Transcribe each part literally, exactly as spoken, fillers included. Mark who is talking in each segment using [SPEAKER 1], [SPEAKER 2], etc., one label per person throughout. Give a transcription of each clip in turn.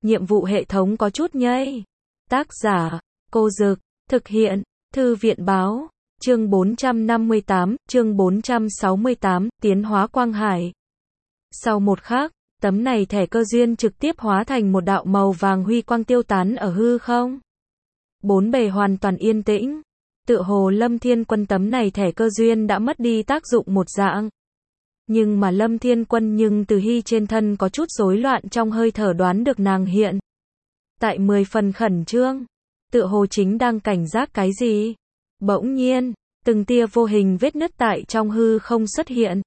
[SPEAKER 1] nhiệm vụ hệ thống có chút nhây. Tác giả, Cô Dực, thực hiện, Thư viện Báo, chương bốn trăm năm mươi tám, chương bốn trăm sáu mươi tám, tiến hóa quang hải. Sau một khắc, tấm này thẻ cơ duyên trực tiếp hóa thành một đạo màu vàng huy quang tiêu tán ở hư không. Bốn bề hoàn toàn yên tĩnh, tựa hồ Lâm Thiên Quân tấm này thẻ cơ duyên đã mất đi tác dụng một dạng. Nhưng mà Lâm Thiên Quân nhưng từ Hy trên thân có chút rối loạn trong hơi thở đoán được nàng hiện tại mười phần khẩn trương, tựa hồ chính đang cảnh giác cái gì. Bỗng nhiên, từng tia vô hình vết nứt tại trong hư không xuất hiện.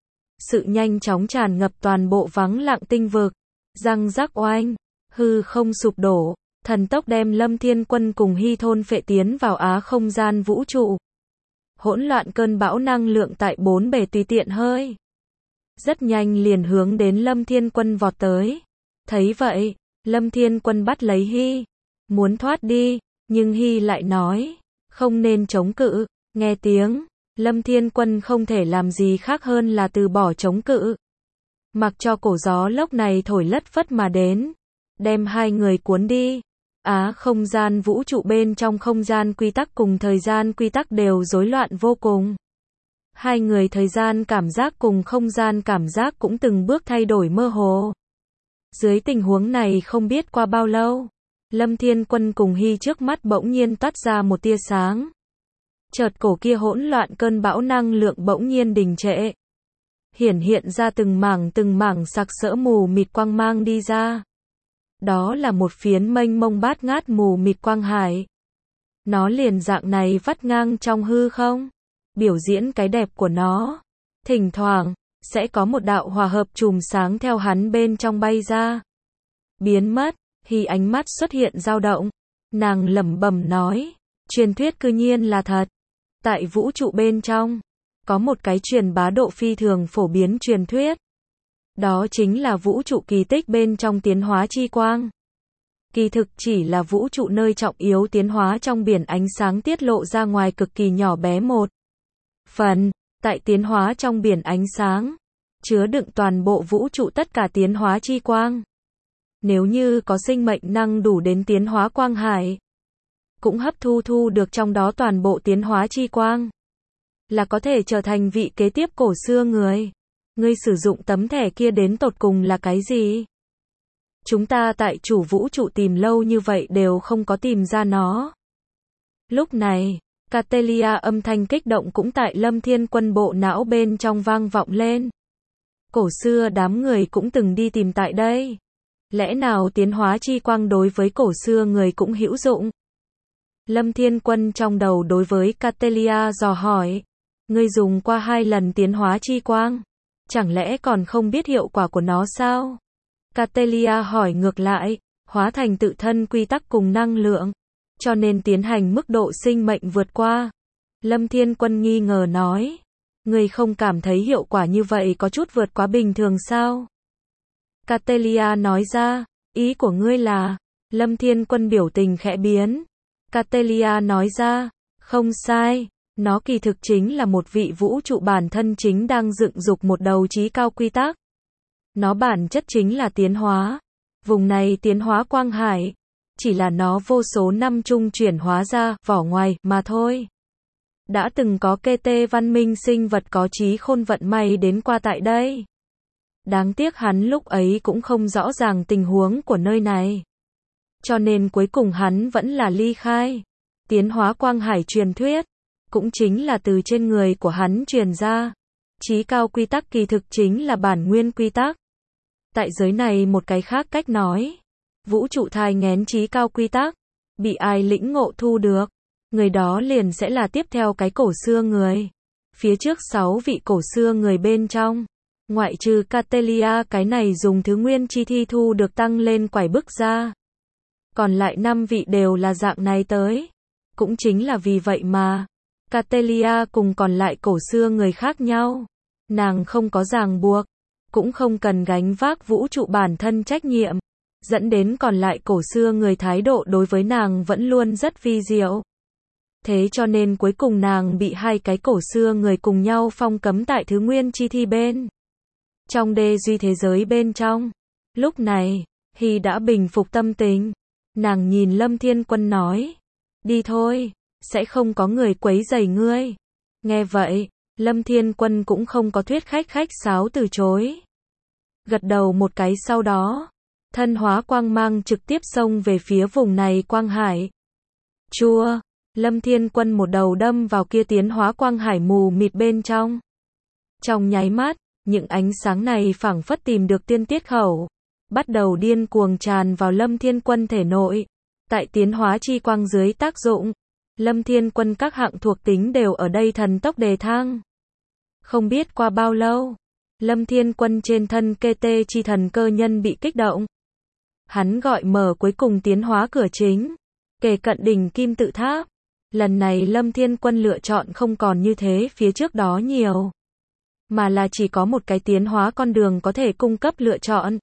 [SPEAKER 1] Sự nhanh chóng tràn ngập toàn bộ vắng lặng tinh vực, răng rắc oanh, hư không sụp đổ, thần tốc đem Lâm Thiên Quân cùng Hy thôn phệ tiến vào á không gian vũ trụ. Hỗn loạn cơn bão năng lượng tại bốn bề tùy tiện hơi. Rất nhanh liền hướng đến Lâm Thiên Quân vọt tới. Thấy vậy, Lâm Thiên Quân bắt lấy Hy, muốn thoát đi, nhưng Hy lại nói, không nên chống cự. Nghe tiếng, Lâm Thiên Quân không thể làm gì khác hơn là từ bỏ chống cự. Mặc cho cổ gió lốc này thổi lất phất mà đến, đem hai người cuốn đi. Á không gian vũ trụ bên trong không gian quy tắc cùng thời gian quy tắc đều rối loạn vô cùng. Hai người thời gian cảm giác cùng không gian cảm giác cũng từng bước thay đổi mơ hồ. Dưới tình huống này không biết qua bao lâu, Lâm Thiên Quân cùng Hy trước mắt bỗng nhiên toát ra một tia sáng. Chợt cổ kia hỗn loạn cơn bão năng lượng bỗng nhiên đình trệ. Hiển hiện ra từng mảng từng mảng sặc sỡ mù mịt quang mang đi ra. Đó là một phiến mênh mông bát ngát mù mịt quang hải. Nó liền dạng này vắt ngang trong hư không, biểu diễn cái đẹp của nó. Thỉnh thoảng, sẽ có một đạo hòa hợp chùm sáng theo hắn bên trong bay ra. Biến mất, Hy ánh mắt xuất hiện dao động. Nàng lẩm bẩm nói, truyền thuyết cư nhiên là thật. Tại vũ trụ bên trong, có một cái truyền bá độ phi thường phổ biến truyền thuyết. Đó chính là vũ trụ kỳ tích bên trong tiến hóa chi quang. Kỳ thực chỉ là vũ trụ nơi trọng yếu tiến hóa trong biển ánh sáng tiết lộ ra ngoài cực kỳ nhỏ bé một phần, tại tiến hóa trong biển ánh sáng, chứa đựng toàn bộ vũ trụ tất cả tiến hóa chi quang. Nếu như có sinh mệnh năng đủ đến tiến hóa quang hải, cũng hấp thu thu được trong đó toàn bộ tiến hóa chi quang, là có thể trở thành vị kế tiếp cổ xưa người. Ngươi sử dụng tấm thẻ kia đến tột cùng là cái gì? Chúng ta tại chủ vũ trụ tìm lâu như vậy đều không có tìm ra nó. Lúc này, Catelia âm thanh kích động cũng tại Lâm Thiên Quân bộ não bên trong vang vọng lên. Cổ xưa đám người cũng từng đi tìm tại đây. Lẽ nào tiến hóa chi quang đối với cổ xưa người cũng hữu dụng? Lâm Thiên Quân trong đầu đối với Catelia dò hỏi. Ngươi dùng qua hai lần tiến hóa chi quang, chẳng lẽ còn không biết hiệu quả của nó sao? Catelia hỏi ngược lại, hóa thành tự thân quy tắc cùng năng lượng, cho nên tiến hành mức độ sinh mệnh vượt qua. Lâm Thiên Quân nghi ngờ nói, ngươi không cảm thấy hiệu quả như vậy có chút vượt quá bình thường sao? Catelia nói ra, ý của ngươi là, Lâm Thiên Quân biểu tình khẽ biến. Catelia nói ra, không sai, nó kỳ thực chính là một vị vũ trụ bản thân chính đang dựng dục một đầu trí cao quy tắc. Nó bản chất chính là tiến hóa. Vùng này tiến hóa quang hải, chỉ là nó vô số năm chung chuyển hóa ra, vỏ ngoài, mà thôi. Đã từng có kê tê văn minh sinh vật có trí khôn vận may đến qua tại đây. Đáng tiếc hắn lúc ấy cũng không rõ ràng tình huống của nơi này. Cho nên cuối cùng hắn vẫn là ly khai. Tiến hóa quang hải truyền thuyết, cũng chính là từ trên người của hắn truyền ra. Chí cao quy tắc kỳ thực chính là bản nguyên quy tắc. Tại giới này một cái khác cách nói, vũ trụ thai nghén chí cao quy tắc, bị ai lĩnh ngộ thu được, người đó liền sẽ là tiếp theo cái cổ xưa người. Phía trước sáu vị cổ xưa người bên trong, ngoại trừ Catelia cái này dùng thứ nguyên chi thi thu được tăng lên quải bức ra. Còn lại năm vị đều là dạng này tới. Cũng chính là vì vậy mà Catelia cùng còn lại cổ xưa người khác nhau. Nàng không có ràng buộc, cũng không cần gánh vác vũ trụ bản thân trách nhiệm, dẫn đến còn lại cổ xưa người thái độ đối với nàng vẫn luôn rất vi diệu. Thế cho nên cuối cùng nàng bị hai cái cổ xưa người cùng nhau phong cấm tại thứ nguyên chi thi bên trong đê duy thế giới bên trong. Lúc này, Hy đã bình phục tâm tình. Nàng nhìn Lâm Thiên Quân nói. Đi thôi, sẽ không có người quấy rầy ngươi. Nghe vậy, Lâm Thiên Quân cũng không có thuyết khách khách sáo từ chối. Gật đầu một cái sau đó, thân hóa quang mang trực tiếp xông về phía vùng này quang hải. Chua, Lâm Thiên Quân một đầu đâm vào kia tiến hóa quang hải mù mịt bên trong. Trong nháy mắt, những ánh sáng này phảng phất tìm được tiên tiết khẩu, bắt đầu điên cuồng tràn vào Lâm Thiên Quân thể nội. Tại tiến hóa chi quang dưới tác dụng, Lâm Thiên Quân các hạng thuộc tính đều ở đây thần tốc đề thăng. Không biết qua bao lâu, Lâm Thiên Quân trên thân kê tê chi thần cơ nhân bị kích động. Hắn gọi mở cuối cùng tiến hóa cửa chính, kề cận đỉnh kim tự tháp. Lần này Lâm Thiên Quân lựa chọn không còn như thế phía trước đó nhiều, mà là chỉ có một cái tiến hóa con đường có thể cung cấp lựa chọn.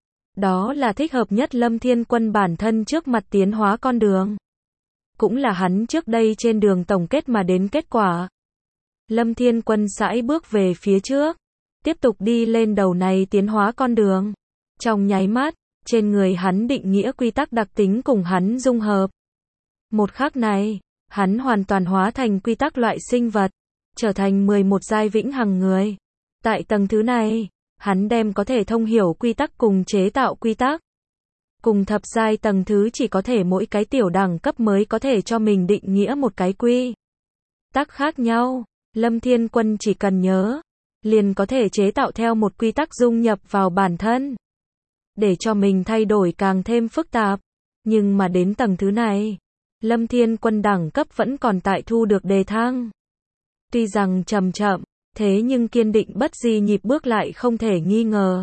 [SPEAKER 1] Đó là thích hợp nhất Lâm Thiên Quân bản thân trước mặt tiến hóa con đường. Cũng là hắn trước đây trên đường tổng kết mà đến kết quả. Lâm Thiên Quân sải bước về phía trước, tiếp tục đi lên đầu này tiến hóa con đường. Trong nháy mắt, trên người hắn định nghĩa quy tắc đặc tính cùng hắn dung hợp. Một khắc này, hắn hoàn toàn hóa thành quy tắc loại sinh vật, trở thành mười một giai vĩnh hằng người. Tại tầng thứ này, hắn đem có thể thông hiểu quy tắc cùng chế tạo quy tắc. Cùng thập giai tầng thứ chỉ có thể mỗi cái tiểu đẳng cấp mới có thể cho mình định nghĩa một cái quy tắc khác nhau. Lâm Thiên Quân chỉ cần nhớ, liền có thể chế tạo theo một quy tắc dung nhập vào bản thân, để cho mình thay đổi càng thêm phức tạp. Nhưng mà đến tầng thứ này, Lâm Thiên Quân đẳng cấp vẫn còn tại thu được đề thăng. Tuy rằng chậm chậm, thế nhưng kiên định bất di nhịp bước lại không thể nghi ngờ.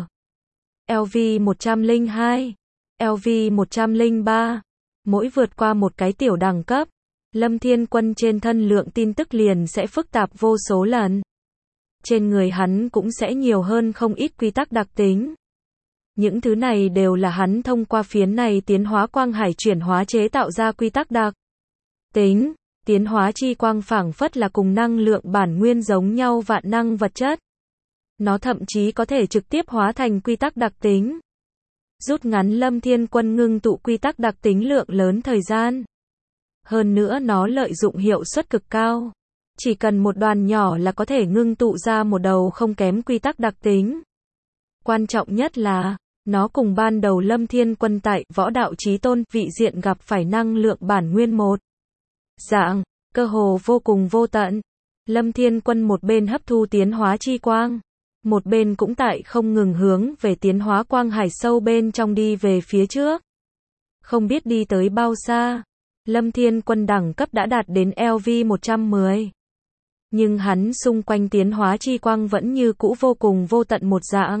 [SPEAKER 1] L V một không hai, L V một không ba, mỗi vượt qua một cái tiểu đẳng cấp, Lâm Thiên Quân trên thân lượng tin tức liền sẽ phức tạp vô số lần. Trên người hắn cũng sẽ nhiều hơn không ít quy tắc đặc tính. Những thứ này đều là hắn thông qua phiến này tiến hóa quang hải chuyển hóa chế tạo ra quy tắc đặc tính. Tiến hóa chi quang phảng phất là cùng năng lượng bản nguyên giống nhau vạn năng vật chất. Nó thậm chí có thể trực tiếp hóa thành quy tắc đặc tính, rút ngắn Lâm Thiên Quân ngưng tụ quy tắc đặc tính lượng lớn thời gian. Hơn nữa nó lợi dụng hiệu suất cực cao. Chỉ cần một đoàn nhỏ là có thể ngưng tụ ra một đầu không kém quy tắc đặc tính. Quan trọng nhất là, nó cùng ban đầu Lâm Thiên Quân tại Võ Đạo Chí Tôn vị diện gặp phải năng lượng bản nguyên một dạng, cơ hồ vô cùng vô tận. Lâm Thiên Quân một bên hấp thu tiến hóa chi quang, một bên cũng tại không ngừng hướng về tiến hóa quang hải sâu bên trong đi về phía trước. Không biết đi tới bao xa, Lâm Thiên Quân đẳng cấp đã đạt đến L V một trăm mười. Nhưng hắn xung quanh tiến hóa chi quang vẫn như cũ vô cùng vô tận một dạng.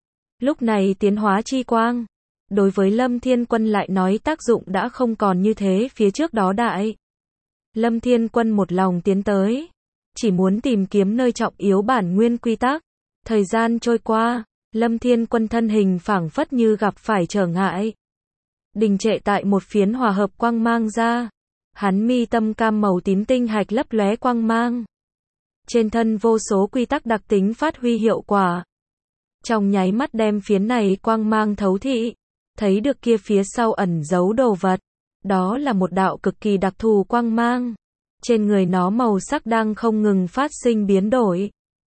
[SPEAKER 1] Lúc này tiến hóa chi quang, đối với Lâm Thiên Quân lại nói tác dụng đã không còn như thế phía trước đó đại. Lâm Thiên Quân một lòng tiến tới, chỉ muốn tìm kiếm nơi trọng yếu bản nguyên quy tắc. Thời gian trôi qua, Lâm Thiên Quân thân hình phảng phất như gặp phải trở ngại, đình trệ tại một phiến hòa hợp quang mang ra. Hắn mi tâm cam màu tím tinh hạch lấp lóe quang mang. Trên thân vô số quy tắc đặc tính phát huy hiệu quả. Trong nháy mắt đem phiến này quang mang thấu thị, thấy được kia phía sau ẩn giấu đồ vật. Đó là một đạo cực kỳ đặc thù quang mang. Trên người nó màu sắc đang không ngừng phát sinh biến đổi.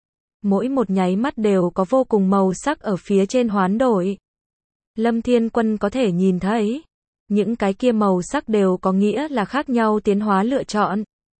[SPEAKER 1] Mỗi một nháy mắt đều có vô cùng màu sắc ở phía trên hoán đổi. Lâm Thiên Quân có thể nhìn thấy, những cái kia màu sắc đều có nghĩa là khác nhau tiến hóa lựa chọn.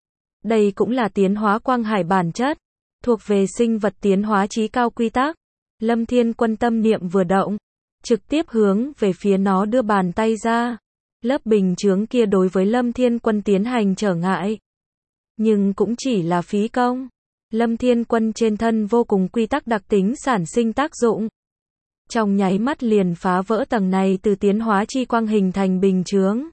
[SPEAKER 1] Đây cũng là tiến hóa quang hải bản chất, thuộc về sinh vật tiến hóa chí cao quy tắc. Lâm Thiên Quân tâm niệm vừa động, trực tiếp hướng về phía nó đưa bàn tay ra. Lớp bình chướng kia đối với Lâm Thiên Quân tiến hành trở ngại, nhưng cũng chỉ là phí công. Lâm Thiên Quân trên thân vô cùng quy tắc đặc tính sản sinh tác dụng. Trong nháy mắt liền phá vỡ tầng này từ tiến hóa chi quang hình thành bình chướng.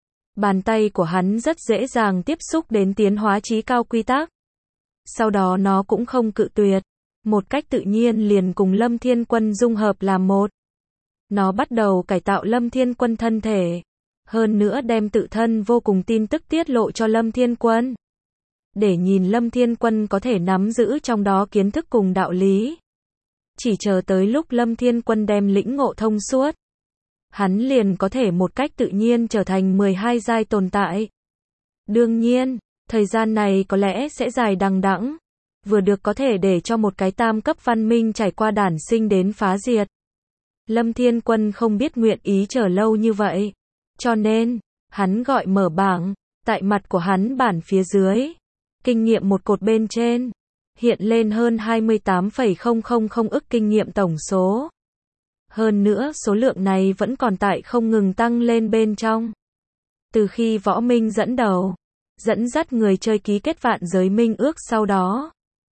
[SPEAKER 1] Bàn tay của hắn rất dễ dàng tiếp xúc đến tiến hóa chí cao quy tắc. Sau đó nó cũng không cự tuyệt, một cách tự nhiên liền cùng Lâm Thiên Quân dung hợp làm một. Nó bắt đầu cải tạo Lâm Thiên Quân thân thể, hơn nữa đem tự thân vô cùng tin tức tiết lộ cho Lâm Thiên Quân, để nhìn Lâm Thiên Quân có thể nắm giữ trong đó kiến thức cùng đạo lý. Chỉ chờ tới lúc Lâm Thiên Quân đem lĩnh ngộ thông suốt, hắn liền có thể một cách tự nhiên trở thành mười hai giai tồn tại. Đương nhiên, thời gian này có lẽ sẽ dài đằng đẵng, vừa được có thể để cho một cái tam cấp văn minh trải qua đản sinh đến phá diệt. Lâm Thiên Quân không biết nguyện ý chờ lâu như vậy, cho nên, hắn gọi mở bảng, tại mặt của hắn bản phía dưới, kinh nghiệm một cột bên trên, hiện lên hơn hai mươi tám phẩy không không không ức kinh nghiệm tổng số. Hơn nữa số lượng này vẫn còn tại không ngừng tăng lên bên trong. Từ khi Võ Minh dẫn đầu, dẫn dắt người chơi ký kết vạn giới minh ước sau đó,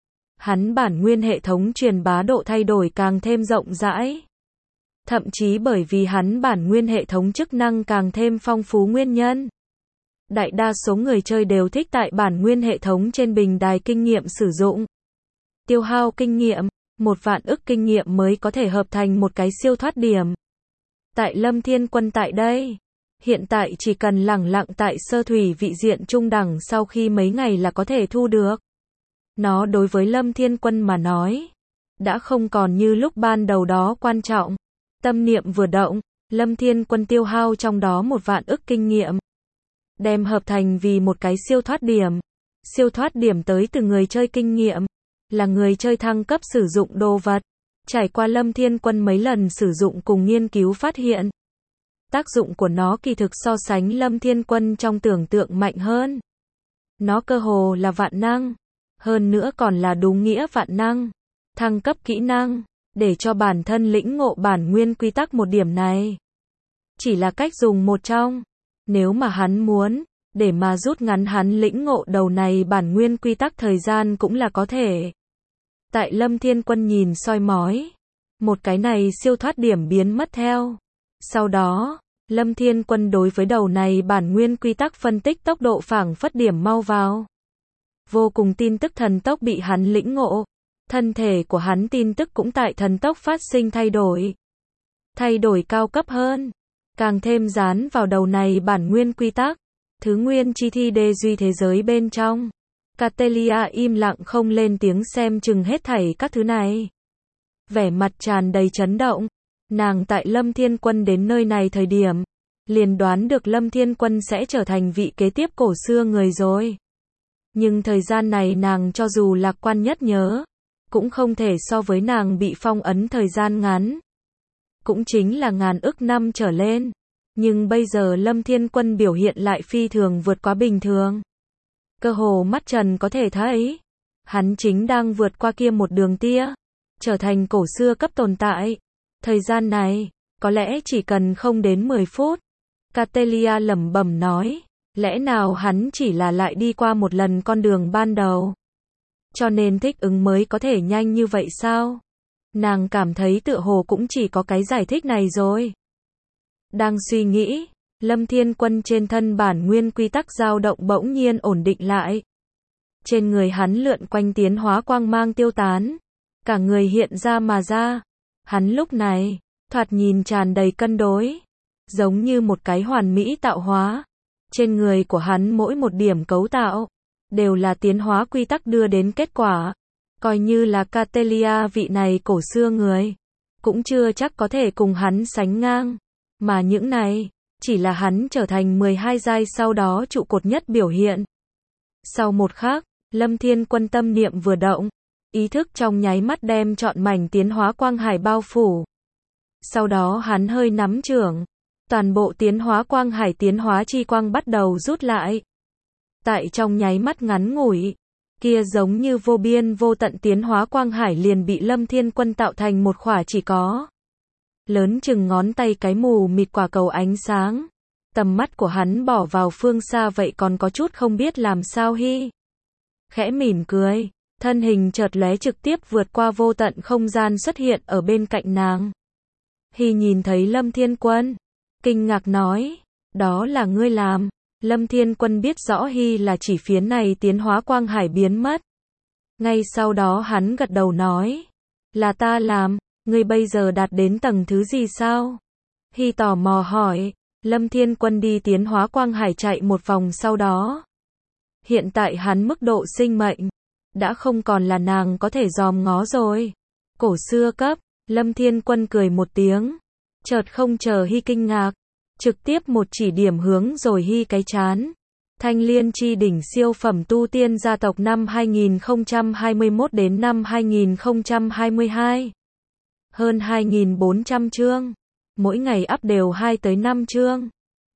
[SPEAKER 1] hắn bản nguyên hệ thống truyền bá độ thay đổi càng thêm rộng rãi. Thậm chí bởi vì hắn bản nguyên hệ thống chức năng càng thêm phong phú nguyên nhân. Đại đa số người chơi đều thích tại bản nguyên hệ thống trên bình đài kinh nghiệm sử dụng. Tiêu hao kinh nghiệm, một vạn ức kinh nghiệm mới có thể hợp thành một cái siêu thoát điểm. Tại Lâm Thiên Quân tại đây, hiện tại chỉ cần lẳng lặng tại sơ thủy vị diện trung đẳng sau khi mấy ngày là có thể thu được. Nó đối với Lâm Thiên Quân mà nói, đã không còn như lúc ban đầu đó quan trọng. Tâm niệm vừa động, Lâm Thiên Quân tiêu hao trong đó một vạn ức kinh nghiệm. Đem hợp thành vì một cái siêu thoát điểm. Siêu thoát điểm tới từ người chơi kinh nghiệm, là người chơi thăng cấp sử dụng đồ vật. Trải qua Lâm Thiên Quân mấy lần sử dụng cùng nghiên cứu phát hiện. Tác dụng của nó kỳ thực so sánh Lâm Thiên Quân trong tưởng tượng mạnh hơn. Nó cơ hồ là vạn năng. Hơn nữa còn là đúng nghĩa vạn năng. Thăng cấp kỹ năng, để cho bản thân lĩnh ngộ bản nguyên quy tắc một điểm này. Chỉ là cách dùng một trong. Nếu mà hắn muốn, để mà rút ngắn hắn lĩnh ngộ đầu này bản nguyên quy tắc thời gian cũng là có thể. Tại Lâm Thiên Quân nhìn soi mói, một cái này siêu thoát điểm biến mất theo. Sau đó, Lâm Thiên Quân đối với đầu này bản nguyên quy tắc phân tích tốc độ phảng phất điểm mau vào. Vô cùng tin tức thần tốc bị hắn lĩnh ngộ. Thân thể của hắn tin tức cũng tại thần tốc phát sinh thay đổi. Thay đổi cao cấp hơn. Càng thêm dán vào đầu này bản nguyên quy tắc. Thứ nguyên chi thi đê duy thế giới bên trong. Catelia im lặng không lên tiếng xem chừng hết thảy các thứ này. Vẻ mặt tràn đầy chấn động. Nàng tại Lâm Thiên Quân đến nơi này thời điểm, liền đoán được Lâm Thiên Quân sẽ trở thành vị kế tiếp cổ xưa người rồi. Nhưng thời gian này nàng cho dù lạc quan nhất nhớ, cũng không thể so với nàng bị phong ấn thời gian ngắn. Cũng chính là ngàn ức năm trở lên. Nhưng bây giờ Lâm Thiên Quân biểu hiện lại phi thường vượt quá bình thường. Cơ hồ mắt trần có thể thấy, hắn chính đang vượt qua kia một đường tia, trở thành cổ xưa cấp tồn tại. Thời gian này, có lẽ chỉ cần không đến mười phút. Catelia lẩm bẩm nói, lẽ nào hắn chỉ là lại đi qua một lần con đường ban đầu. Cho nên thích ứng mới có thể nhanh như vậy sao? Nàng cảm thấy tựa hồ cũng chỉ có cái giải thích này rồi. Đang suy nghĩ, Lâm Thiên Quân trên thân bản nguyên quy tắc dao động bỗng nhiên ổn định lại. Trên người hắn lượn quanh tiến hóa quang mang tiêu tán. Cả người hiện ra mà ra. Hắn lúc này, thoạt nhìn tràn đầy cân đối. Giống như một cái hoàn mỹ tạo hóa. Trên người của hắn mỗi một điểm cấu tạo, đều là tiến hóa quy tắc đưa đến kết quả. Coi như là Catelia vị này cổ xưa người, cũng chưa chắc có thể cùng hắn sánh ngang. Mà những này, chỉ là hắn trở thành mười hai giai sau đó trụ cột nhất biểu hiện. Sau một khắc, Lâm Thiên Quân tâm niệm vừa động, ý thức trong nháy mắt đem trọn mảnh tiến hóa quang hải bao phủ. Sau đó hắn hơi nắm chưởng, toàn bộ tiến hóa quang hải tiến hóa chi quang bắt đầu rút lại. Tại trong nháy mắt ngắn ngủi, kia giống như vô biên vô tận tiến hóa quang hải liền bị Lâm Thiên Quân tạo thành một khỏa chỉ có lớn chừng ngón tay cái mù mịt quả cầu ánh sáng. Tầm mắt của hắn bỏ vào phương xa vậy còn có chút không biết làm sao hi. Khẽ mỉm cười, thân hình chợt lóe trực tiếp vượt qua vô tận không gian xuất hiện ở bên cạnh nàng. Hi nhìn thấy Lâm Thiên Quân, kinh ngạc nói, đó là ngươi làm. Lâm Thiên Quân biết rõ Hi là chỉ phiến này tiến hóa quang hải biến mất. Ngay sau đó hắn gật đầu nói, là ta làm. Ngươi bây giờ đạt đến tầng thứ gì sao? Hi tò mò hỏi. Lâm Thiên Quân đi tiến hóa quang hải chạy một vòng sau đó. Hiện tại hắn mức độ sinh mệnh đã không còn là nàng có thể dòm ngó rồi. Cổ xưa cấp. Lâm Thiên Quân cười một tiếng. Chợt không chờ Hy kinh ngạc, trực tiếp một chỉ điểm hướng rồi Hy cái chán. Thanh Liên chi đỉnh siêu phẩm tu tiên gia tộc năm hai nghìn không trăm hai mươi mốt đến năm hai nghìn không trăm hai mươi hai. Hơn hai nghìn bốn trăm chương. Mỗi ngày up đều hai tới năm chương.